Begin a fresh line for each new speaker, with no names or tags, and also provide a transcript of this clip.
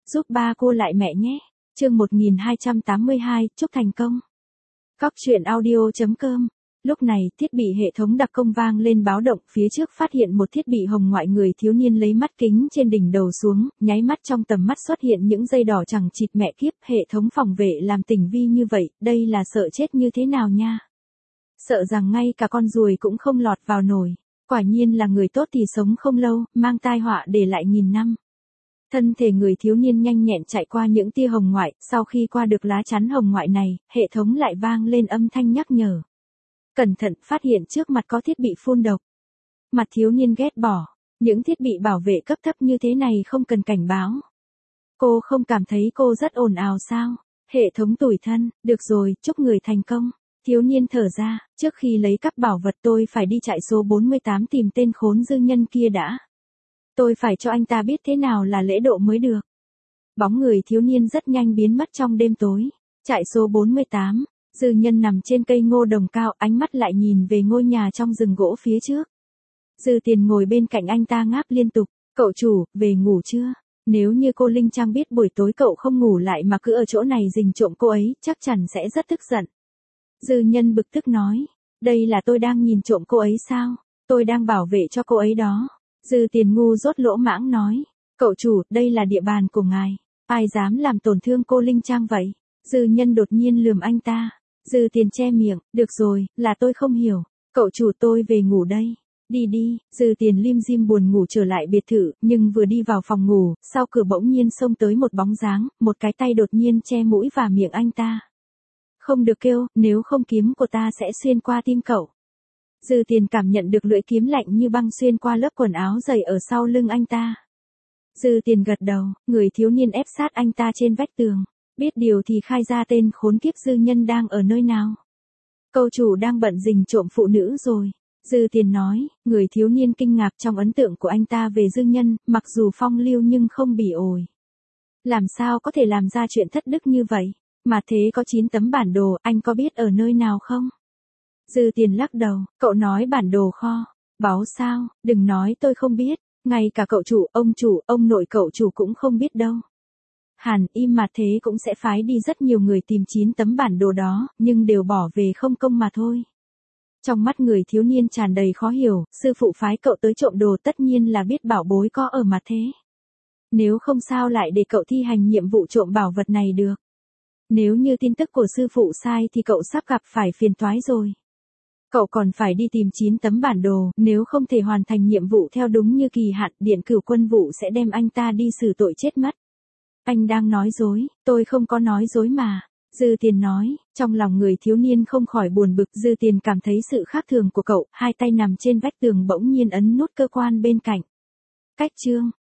giúp ba cô lại mẹ nhé. Chương 1282, chúc thành công. Cóc truyện audio.com. Lúc này, thiết bị hệ thống đặc công vang lên báo động, phía trước phát hiện một thiết bị hồng ngoại, người thiếu niên lấy mắt kính trên đỉnh đầu xuống, nháy mắt trong tầm mắt xuất hiện những dây đỏ chẳng chịt mẹ kiếp, hệ thống phòng vệ làm tỉnh vi như vậy, đây là sợ chết như thế nào nha. Sợ rằng ngay cả con ruồi cũng không lọt vào nổi. Quả nhiên là người tốt thì sống không lâu, mang tai họa để lại nghìn năm. Thân thể người thiếu niên nhanh nhẹn chạy qua những tia hồng ngoại, sau khi qua được lá chắn hồng ngoại này, hệ thống lại vang lên âm thanh nhắc nhở. Cẩn thận, phát hiện trước mặt có thiết bị phun độc. Mặt thiếu niên ghét bỏ, những thiết bị bảo vệ cấp thấp như thế này không cần cảnh báo. Cô không cảm thấy cô rất ồn ào sao? Hệ thống tủi thân, được rồi, chúc người thành công. Thiếu niên thở ra, trước khi lấy cắp bảo vật tôi phải đi trại số 48 tìm tên khốn dư nhân kia đã. Tôi phải cho anh ta biết thế nào là lễ độ mới được. Bóng người thiếu niên rất nhanh biến mất trong đêm tối. Trại số 48, dư nhân nằm trên cây ngô đồng cao, ánh mắt lại nhìn về ngôi nhà trong rừng gỗ phía trước. Dư Tiền ngồi bên cạnh anh ta ngáp liên tục, cậu chủ, về ngủ chưa? Nếu như cô Linh Trang biết buổi tối cậu không ngủ lại mà cứ ở chỗ này rình trộm cô ấy, chắc chắn sẽ rất tức giận. Dư nhân bực tức nói, đây là tôi đang nhìn trộm cô ấy sao? Tôi đang bảo vệ cho cô ấy đó. Dư Tiền ngu dốt lỗ mãng nói, cậu chủ, đây là địa bàn của ngài, ai dám làm tổn thương cô Linh Trang vậy? Dư nhân đột nhiên lườm anh ta. Dư Tiền che miệng, được rồi, là tôi không hiểu, cậu chủ tôi về ngủ đây. Đi đi, Dư Tiền lim dim buồn ngủ trở lại biệt thự, nhưng vừa đi vào phòng ngủ, sau cửa bỗng nhiên xông tới một bóng dáng, một cái tay đột nhiên che mũi và miệng anh ta. Không được kêu, nếu không kiếm của ta sẽ xuyên qua tim cậu. Dư Tiền cảm nhận được lưỡi kiếm lạnh như băng xuyên qua lớp quần áo dày ở sau lưng anh ta. Dư Tiền gật đầu, người thiếu niên ép sát anh ta trên vách tường. Biết điều thì khai ra tên khốn kiếp dư nhân đang ở nơi nào. Câu chủ đang bận rình trộm phụ nữ rồi. Dư Tiền nói, người thiếu niên kinh ngạc trong ấn tượng của anh ta về dư nhân, mặc dù phong lưu nhưng không bỉ ổi. Làm sao có thể làm ra chuyện thất đức như vậy? Mà thế có 9 tấm bản đồ, anh có biết ở nơi nào không? Dư Tiền lắc đầu, cậu nói bản đồ kho. Báu sao, đừng nói tôi không biết, ngay cả cậu chủ, ông nội cậu chủ cũng không biết đâu. Hàn im mà thế cũng sẽ phái đi rất nhiều người tìm 9 tấm bản đồ đó, nhưng đều bỏ về không công mà thôi. Trong mắt người thiếu niên tràn đầy khó hiểu, sư phụ phái cậu tới trộm đồ tất nhiên là biết bảo bối có ở mà thế. Nếu không sao lại để cậu thi hành nhiệm vụ trộm bảo vật này được. Nếu như tin tức của sư phụ sai thì cậu sắp gặp phải phiền toái rồi. Cậu còn phải đi tìm 9 tấm bản đồ, nếu không thể hoàn thành nhiệm vụ theo đúng như kỳ hạn, Điện Cửu Quân vụ sẽ đem anh ta đi xử tội chết mất. Anh đang nói dối, tôi không có nói dối mà. Dư Tiền nói, trong lòng người thiếu niên không khỏi buồn bực. Dư Tiền cảm thấy sự khác thường của cậu, hai tay nằm trên vách tường bỗng nhiên ấn nút cơ quan bên cạnh. Cách chương.